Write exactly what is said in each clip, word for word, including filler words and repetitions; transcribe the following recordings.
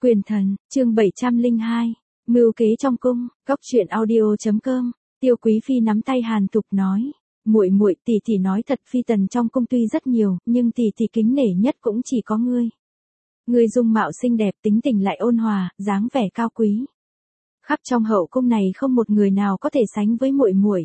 Quyền thần, chương bảy trăm lẻ hai, mưu kế trong cung, góc truyện audio chấm com. Tiêu Quý phi nắm tay Hàn Thục nói, muội muội, tỷ tỷ nói thật, phi tần trong cung tuy rất nhiều, nhưng tỷ tỷ kính nể nhất cũng chỉ có ngươi. Ngươi dung mạo xinh đẹp, tính tình lại ôn hòa, dáng vẻ cao quý. Khắp trong hậu cung này không một người nào có thể sánh với muội muội.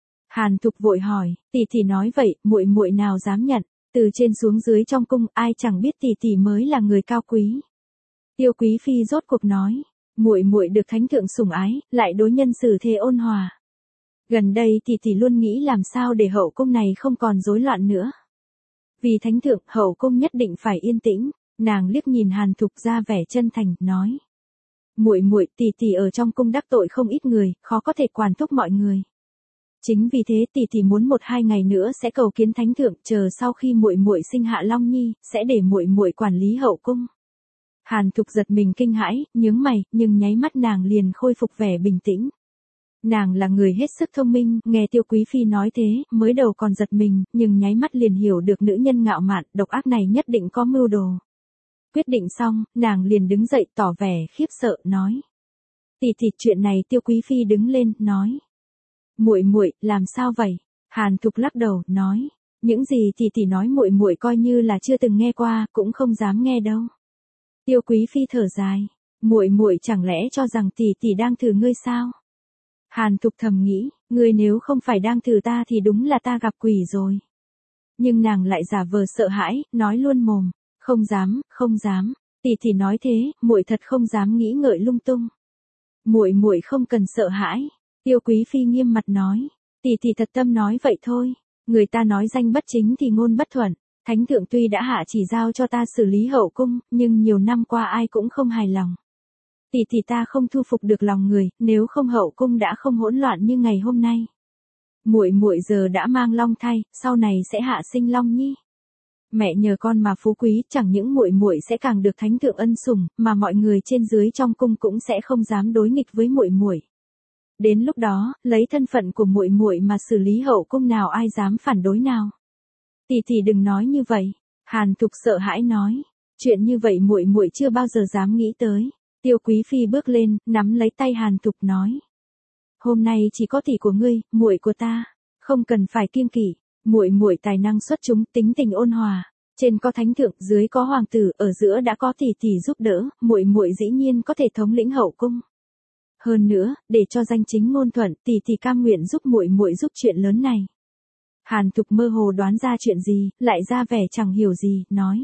Hàn Thục vội hỏi, tỷ tỷ nói vậy, muội muội nào dám nhận? Từ trên xuống dưới trong cung, ai chẳng biết tỷ tỷ mới là người cao quý. Tiêu Quý phi rốt cuộc nói, muội muội được thánh thượng sủng ái, lại đối nhân xử thế ôn hòa. Gần đây tỷ tỷ luôn nghĩ làm sao để hậu cung này không còn rối loạn nữa. Vì thánh thượng, hậu cung nhất định phải yên tĩnh. Nàng liếc nhìn Hàn Thục ra vẻ chân thành, nói, muội muội, tỷ tỷ ở trong cung đắc tội không ít người, khó có thể quản thúc mọi người. Chính vì thế tỷ tỷ muốn một hai ngày nữa sẽ cầu kiến thánh thượng, chờ sau khi muội muội sinh hạ Long Nhi, sẽ để muội muội quản lý hậu cung. Hàn Thục giật mình kinh hãi, nhướng mày, nhưng nháy mắt nàng liền khôi phục vẻ bình tĩnh. Nàng là người hết sức thông minh, nghe Tiêu Quý phi nói thế, mới đầu còn giật mình, nhưng nháy mắt liền hiểu được nữ nhân ngạo mạn, độc ác này nhất định có mưu đồ. Quyết định xong, nàng liền đứng dậy tỏ vẻ khiếp sợ, nói, tỷ tỷ, chuyện này. Tiêu Quý phi đứng lên, nói, muội muội, làm sao vậy? Hàn Thục lắc đầu, nói, những gì tỷ tỷ nói muội muội coi như là chưa từng nghe qua, cũng không dám nghe đâu. Tiêu Quý phi thở dài, muội muội chẳng lẽ cho rằng tỷ tỷ đang thử ngươi sao? Hàn Thục thầm nghĩ, ngươi nếu không phải đang thử ta thì đúng là ta gặp quỷ rồi. Nhưng nàng lại giả vờ sợ hãi, nói luôn mồm, không dám, không dám, tỷ tỷ nói thế, muội thật không dám nghĩ ngợi lung tung. Muội muội không cần sợ hãi. Tiêu Quý phi nghiêm mặt nói, tỷ tỷ thật tâm nói vậy thôi, người ta nói danh bất chính thì ngôn bất thuận, thánh thượng tuy đã hạ chỉ giao cho ta xử lý hậu cung, nhưng nhiều năm qua ai cũng không hài lòng. Tỷ tỷ ta không thu phục được lòng người, nếu không hậu cung đã không hỗn loạn như ngày hôm nay. Muội muội giờ đã mang long thai, sau này sẽ hạ sinh Long Nhi. Mẹ nhờ con mà phú quý, chẳng những muội muội sẽ càng được thánh thượng ân sủng, mà mọi người trên dưới trong cung cũng sẽ không dám đối nghịch với muội muội. Đến lúc đó, lấy thân phận của muội muội mà xử lý hậu cung, nào ai dám phản đối nào. Tỷ tỷ đừng nói như vậy. Hàn Thục sợ hãi nói, chuyện như vậy muội muội chưa bao giờ dám nghĩ tới. Tiêu Quý phi bước lên, nắm lấy tay Hàn Thục nói, hôm nay chỉ có tỷ của ngươi, muội của ta, không cần phải kiêng kỵ. Muội muội tài năng xuất chúng, tính tình ôn hòa, trên có thánh thượng, dưới có hoàng tử, ở giữa đã có tỷ tỷ giúp đỡ, muội muội dĩ nhiên có thể thống lĩnh hậu cung. Hơn nữa, để cho danh chính ngôn thuận, tỷ tỷ cam nguyện giúp muội muội giúp chuyện lớn này. Hàn Thục mơ hồ đoán ra chuyện gì, lại ra vẻ chẳng hiểu gì, nói,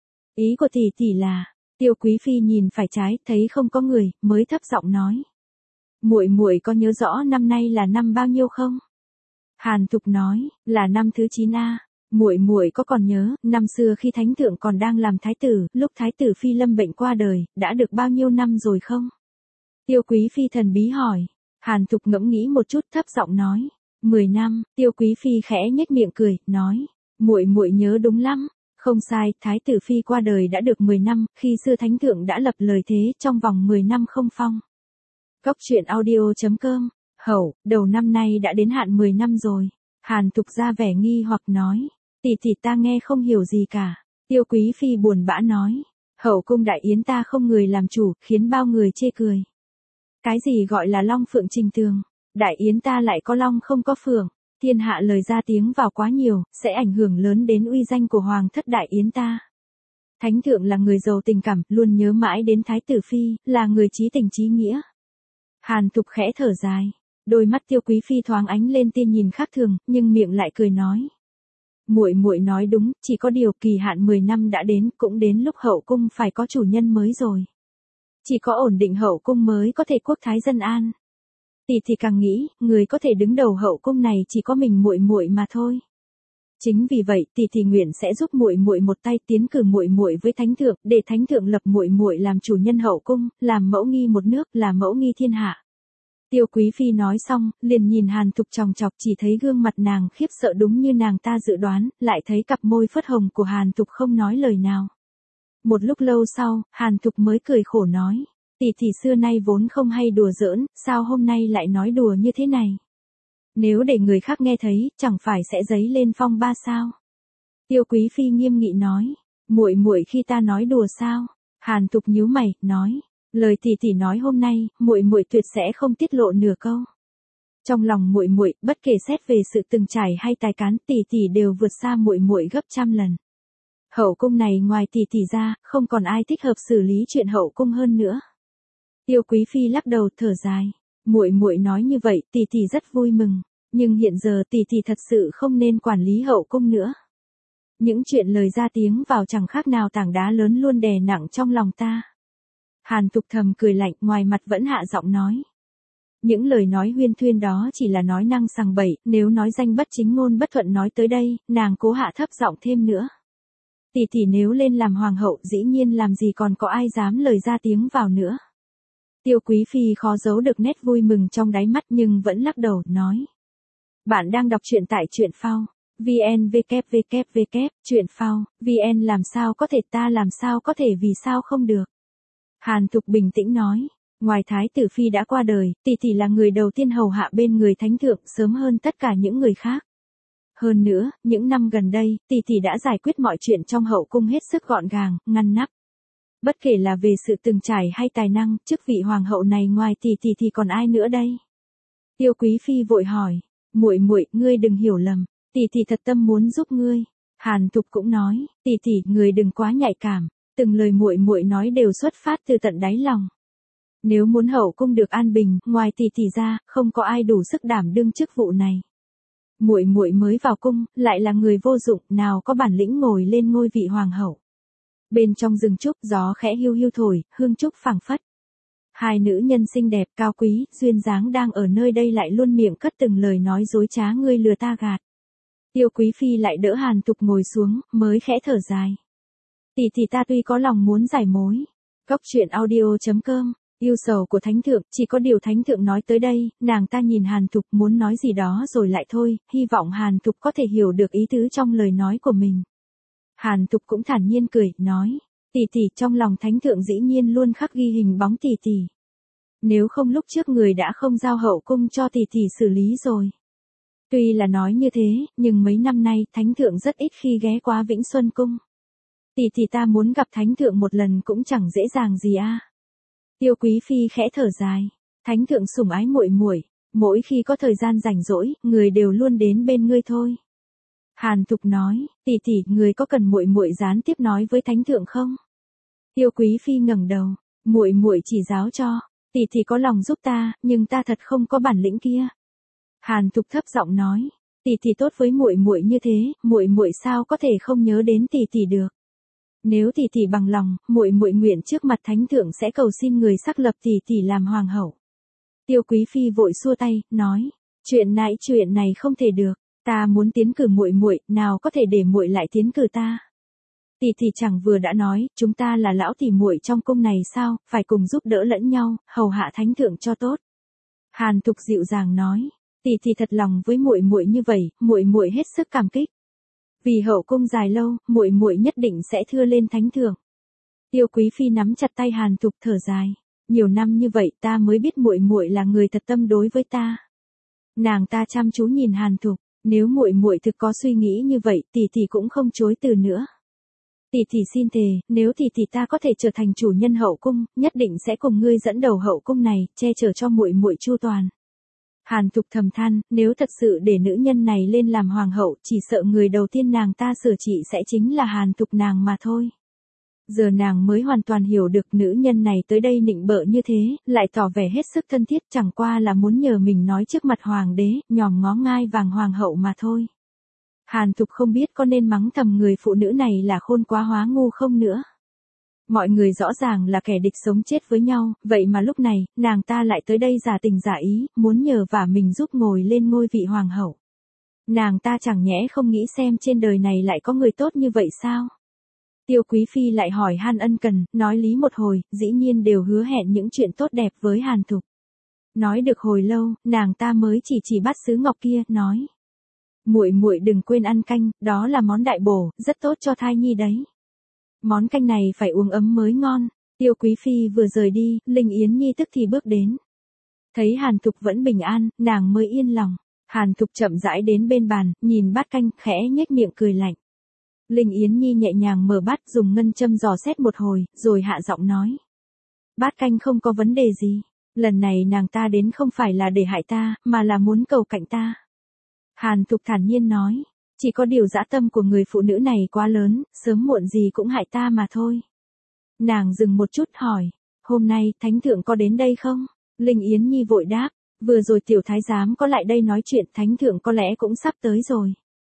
ý của tỷ tỷ là. Tiêu Quý phi nhìn phải trái, thấy không có người, mới thấp giọng nói, muội muội có nhớ rõ năm nay là năm bao nhiêu không? Hàn Thục nói, là năm thứ chín a. Muội muội có còn nhớ, năm xưa khi thánh thượng còn đang làm thái tử, lúc thái tử Phi lâm bệnh qua đời, đã được bao nhiêu năm rồi không? Tiêu Quý phi thần bí hỏi. Hàn Thục ngẫm nghĩ một chút, thấp giọng nói, mười năm. Tiêu Quý phi khẽ nhếch miệng cười, nói, muội muội nhớ đúng lắm. Không sai, thái tử Phi qua đời đã được mười năm, khi xưa thánh thượng đã lập lời thế, trong vòng mười năm không phong. Góc truyện audio chấm com. Hậu, đầu năm nay đã đến hạn mười năm rồi. Hàn Thục ra vẻ nghi hoặc nói, tỷ tỷ ta nghe không hiểu gì cả. Tiêu Quý phi buồn bã nói, hậu cung đại yến ta không người làm chủ, khiến bao người chê cười. Cái gì gọi là long phượng trình tường? Đại yến ta lại có long không có phượng. Thiên hạ lời ra tiếng vào quá nhiều, sẽ ảnh hưởng lớn đến uy danh của hoàng thất đại yến ta. Thánh thượng là người giàu tình cảm, luôn nhớ mãi đến thái tử Phi, là người chí tình chí nghĩa. Hàn Thục khẽ thở dài. Đôi mắt Tiêu Quý phi thoáng ánh lên tia nhìn khác thường, nhưng miệng lại cười nói, muội muội nói đúng, chỉ có điều kỳ hạn mười năm đã đến, cũng đến lúc hậu cung phải có chủ nhân mới rồi. Chỉ có ổn định hậu cung mới có thể quốc thái dân an. Tỷ thì càng nghĩ, người có thể đứng đầu hậu cung này chỉ có mình muội muội mà thôi. Chính vì vậy, tỷ thì nguyện sẽ giúp muội muội một tay tiến cử muội muội với thánh thượng, để thánh thượng lập muội muội làm chủ nhân hậu cung, làm mẫu nghi một nước, làm mẫu nghi thiên hạ. Tiêu Quý phi nói xong, liền nhìn Hàn Thục chòng chọc, chỉ thấy gương mặt nàng khiếp sợ đúng như nàng ta dự đoán, lại thấy cặp môi phớt hồng của Hàn Thục không nói lời nào. Một lúc lâu sau, Hàn Thục mới cười khổ nói, tỷ tỷ xưa nay vốn không hay đùa giỡn, sao hôm nay lại nói đùa như thế này? Nếu để người khác nghe thấy, chẳng phải sẽ dấy lên phong ba sao? Tiêu Quý phi nghiêm nghị nói, muội muội khi ta nói đùa sao? Hàn Thục nhíu mày, nói, lời tỷ tỷ nói hôm nay, muội muội tuyệt sẽ không tiết lộ nửa câu. Trong lòng muội muội, bất kể xét về sự từng trải hay tài cán, tỷ tỷ đều vượt xa muội muội gấp trăm lần. Hậu cung này ngoài tỷ tỷ ra, không còn ai thích hợp xử lý chuyện hậu cung hơn nữa. Tiêu Quý phi lắc đầu thở dài, muội muội nói như vậy, tỷ tỷ rất vui mừng, nhưng hiện giờ tỷ tỷ thật sự không nên quản lý hậu cung nữa. Những chuyện lời ra tiếng vào chẳng khác nào tảng đá lớn luôn đè nặng trong lòng ta. Hàn Thục thầm cười lạnh, ngoài mặt vẫn hạ giọng nói. Những lời nói huyên thuyên đó chỉ là nói năng sằng bậy, nếu nói danh bất chính ngôn bất thuận nói tới đây, nàng cố hạ thấp giọng thêm nữa. Tỷ tỷ nếu lên làm hoàng hậu dĩ nhiên làm gì còn có ai dám lời ra tiếng vào nữa. Tiêu Quý phi khó giấu được nét vui mừng trong đáy mắt nhưng vẫn lắc đầu, nói. Bạn đang đọc truyện tại truyện phao. vn vê vê vê vê truyện phao, vn làm sao có thể ta làm sao có thể vì sao không được. Hàn Thục bình tĩnh nói, ngoài Thái tử phi đã qua đời, tỷ tỷ là người đầu tiên hầu hạ bên người thánh thượng sớm hơn tất cả những người khác. Hơn nữa, những năm gần đây, tỷ tỷ đã giải quyết mọi chuyện trong hậu cung hết sức gọn gàng, ngăn nắp. Bất kể là về sự từng trải hay tài năng, chức vị hoàng hậu này ngoài tỷ tỷ thì còn ai nữa đây? Tiêu Quý phi vội hỏi, muội muội, ngươi đừng hiểu lầm, tỷ tỷ thật tâm muốn giúp ngươi. Hàn Thục cũng nói, tỷ tỷ, ngươi đừng quá nhạy cảm, từng lời muội muội nói đều xuất phát từ tận đáy lòng. Nếu muốn hậu cung được an bình, ngoài tỷ tỷ ra, không có ai đủ sức đảm đương chức vụ này. Muội muội mới vào cung, lại là người vô dụng, nào có bản lĩnh ngồi lên ngôi vị hoàng hậu. Bên trong rừng trúc, gió khẽ hiu hiu thổi, hương trúc phảng phất. Hai nữ nhân xinh đẹp, cao quý, duyên dáng đang ở nơi đây lại luôn miệng cất từng lời nói dối trá, ngươi lừa ta gạt. Tiêu Quý phi lại đỡ Hàn Thục ngồi xuống, mới khẽ thở dài. Tỷ tỷ ta tuy có lòng muốn giải mối. Góc truyện audio chấm com. Yêu sầu của thánh thượng, chỉ có điều thánh thượng nói tới đây, nàng ta nhìn Hàn Thục muốn nói gì đó rồi lại thôi, hy vọng Hàn Thục có thể hiểu được ý tứ trong lời nói của mình. Hàn Thục cũng thản nhiên cười, nói, tỷ tỷ, trong lòng thánh thượng dĩ nhiên luôn khắc ghi hình bóng tỷ tỷ. Nếu không lúc trước người đã không giao hậu cung cho tỷ tỷ xử lý rồi. Tuy là nói như thế, nhưng mấy năm nay thánh thượng rất ít khi ghé qua Vĩnh Xuân cung. Tỷ tỷ ta muốn gặp thánh thượng một lần cũng chẳng dễ dàng gì a. Tiêu Quý phi khẽ thở dài, thánh thượng sủng ái muội muội, mỗi khi có thời gian rảnh rỗi, người đều luôn đến bên ngươi thôi. Hàn Thục nói, tỷ tỷ, người có cần muội muội gián tiếp nói với thánh thượng không? Tiêu Quý phi ngẩng đầu, muội muội chỉ giáo cho, tỷ tỷ có lòng giúp ta, nhưng ta thật không có bản lĩnh kia. Hàn Thục thấp giọng nói, tỷ tỷ tốt với muội muội như thế, muội muội sao có thể không nhớ đến tỷ tỷ được? Nếu tỷ tỷ bằng lòng, muội muội nguyện trước mặt thánh thượng sẽ cầu xin người xác lập tỷ tỷ làm hoàng hậu. Tiêu Quý phi vội xua tay, nói, chuyện nãy chuyện này không thể được, ta muốn tiến cử muội muội, nào có thể để muội lại tiến cử ta. Tỷ tỷ chẳng vừa đã nói, chúng ta là lão tỷ muội trong cung này sao, phải cùng giúp đỡ lẫn nhau, hầu hạ thánh thượng cho tốt. Hàn Thục dịu dàng nói, tỷ tỷ thật lòng với muội muội như vậy, muội muội hết sức cảm kích. Vì hậu cung dài lâu, muội muội nhất định sẽ thưa lên thánh thượng. Tiêu Quý phi nắm chặt tay Hàn Thục thở dài, nhiều năm như vậy ta mới biết muội muội là người thật tâm đối với ta. Nàng ta chăm chú nhìn Hàn Thục, nếu muội muội thực có suy nghĩ như vậy, tỷ tỷ cũng không chối từ nữa. Tỷ tỷ xin thề, nếu tỷ tỷ ta có thể trở thành chủ nhân hậu cung, nhất định sẽ cùng ngươi dẫn đầu hậu cung này, che chở cho muội muội chu toàn. Hàn Thục thầm than, nếu thật sự để nữ nhân này lên làm hoàng hậu, chỉ sợ người đầu tiên nàng ta sửa trị sẽ chính là Hàn Thục nàng mà thôi. Giờ nàng mới hoàn toàn hiểu được nữ nhân này tới đây nịnh bợ như thế, lại tỏ vẻ hết sức thân thiết, chẳng qua là muốn nhờ mình nói trước mặt hoàng đế, nhòm ngó ngai vàng hoàng hậu mà thôi. Hàn Thục không biết có nên mắng thầm người phụ nữ này là khôn quá hóa ngu không nữa. Mọi người rõ ràng là kẻ địch sống chết với nhau, vậy mà lúc này, nàng ta lại tới đây giả tình giả ý, muốn nhờ vả mình giúp ngồi lên ngôi vị hoàng hậu. Nàng ta chẳng nhẽ không nghĩ xem trên đời này lại có người tốt như vậy sao? Tiêu Quý phi lại hỏi han ân cần, nói lý một hồi, dĩ nhiên đều hứa hẹn những chuyện tốt đẹp với Hàn Thục. Nói được hồi lâu, nàng ta mới chỉ chỉ bát sứ ngọc kia, nói: "Muội muội đừng quên ăn canh, đó là món đại bổ, rất tốt cho thai nhi đấy. Món canh này phải uống ấm mới ngon." Tiêu Quý phi vừa rời đi, Linh Yến Nhi tức thì bước đến. Thấy Hàn Thục vẫn bình an, nàng mới yên lòng. Hàn Thục chậm rãi đến bên bàn, nhìn bát canh, khẽ nhếch miệng cười lạnh. Linh Yến Nhi nhẹ nhàng mở bát dùng ngân châm dò xét một hồi, rồi hạ giọng nói. Bát canh không có vấn đề gì. Lần này nàng ta đến không phải là để hại ta, mà là muốn cầu cạnh ta. Hàn Thục thản nhiên nói. Chỉ có điều dã tâm của người phụ nữ này quá lớn, sớm muộn gì cũng hại ta mà thôi. Nàng dừng một chút hỏi. Hôm nay, thánh thượng có đến đây không? Linh Yến Nhi vội đáp. Vừa rồi tiểu thái giám có lại đây nói chuyện, thánh thượng có lẽ cũng sắp tới rồi.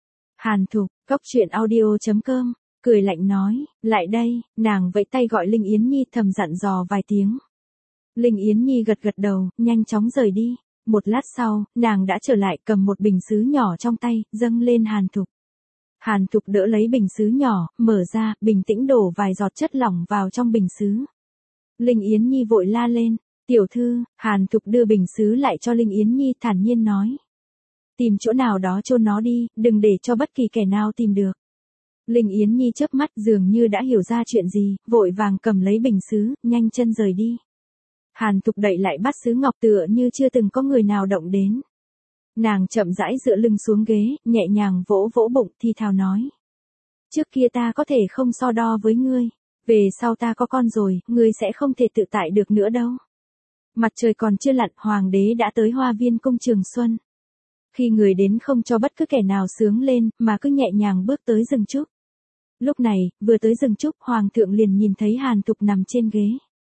Hàn Thục, Cốc Truyện Audio chấm com, cười lạnh nói, lại đây, nàng vẫy tay gọi Linh Yến Nhi thầm dặn dò vài tiếng. Linh Yến Nhi gật gật đầu, nhanh chóng rời đi. Một lát sau, nàng đã trở lại cầm một bình sứ nhỏ trong tay, dâng lên Hàn Thục. Hàn Thục đỡ lấy bình sứ nhỏ, mở ra, bình tĩnh đổ vài giọt chất lỏng vào trong bình sứ. Linh Yến Nhi vội la lên, tiểu thư, Hàn Thục đưa bình sứ lại cho Linh Yến Nhi thản nhiên nói. Tìm chỗ nào đó chôn nó đi, đừng để cho bất kỳ kẻ nào tìm được. Linh Yến Nhi chớp mắt dường như đã hiểu ra chuyện gì, vội vàng cầm lấy bình sứ, nhanh chân rời đi. Hàn Thục đậy lại bát sứ ngọc tựa như chưa từng có người nào động đến. Nàng chậm rãi dựa lưng xuống ghế, nhẹ nhàng vỗ vỗ bụng thì thào nói. Trước kia ta có thể không so đo với ngươi, về sau ta có con rồi, ngươi sẽ không thể tự tại được nữa đâu. Mặt trời còn chưa lặn, hoàng đế đã tới Hoa Viên cung Trường Xuân. Khi người đến không cho bất cứ kẻ nào sướng lên, mà cứ nhẹ nhàng bước tới rừng trúc. Lúc này, vừa tới rừng trúc, hoàng thượng liền nhìn thấy Hàn Thục nằm trên ghế.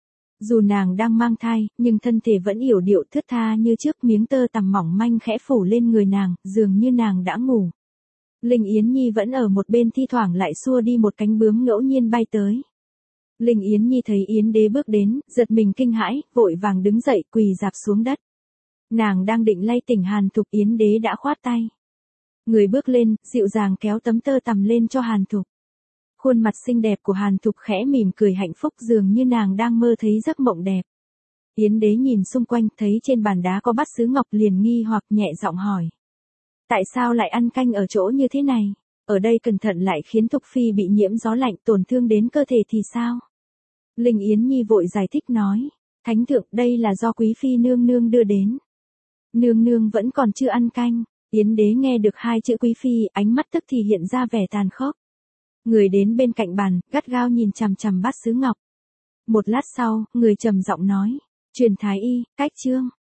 Dù nàng đang mang thai, nhưng thân thể vẫn yểu điệu thướt tha như trước, miếng tơ tằm mỏng manh khẽ phủ lên người nàng, dường như nàng đã ngủ. Linh Yến Nhi vẫn ở một bên thi thoảng lại xua đi một cánh bướm ngẫu nhiên bay tới. Linh Yến Nhi thấy Yến đế bước đến, giật mình kinh hãi, vội vàng đứng dậy quỳ rạp xuống đất. Nàng đang định lay tỉnh Hàn Thục, Yến đế đã khoát tay. Người bước lên, dịu dàng kéo tấm tơ tằm lên cho Hàn Thục. Khuôn mặt xinh đẹp của Hàn Thục khẽ mỉm cười hạnh phúc, dường như nàng đang mơ thấy giấc mộng đẹp. Yến đế nhìn xung quanh, thấy trên bàn đá có bát sứ ngọc liền nghi hoặc nhẹ giọng hỏi. Tại sao lại ăn canh ở chỗ như thế này? Ở đây cẩn thận lại khiến Thục Phi bị nhiễm gió lạnh tổn thương đến cơ thể thì sao? Linh Yến Nhi vội giải thích nói. Thánh thượng, đây là do quý phi nương nương đưa đến. Nương nương vẫn còn chưa ăn canh. Yến đế nghe được hai chữ quý phi, ánh mắt tức thì hiện ra vẻ tàn khốc. Người đến bên cạnh bàn, gắt gao nhìn chằm chằm bát sứ ngọc. Một lát sau, người trầm giọng nói. Truyền thái y, cách chương.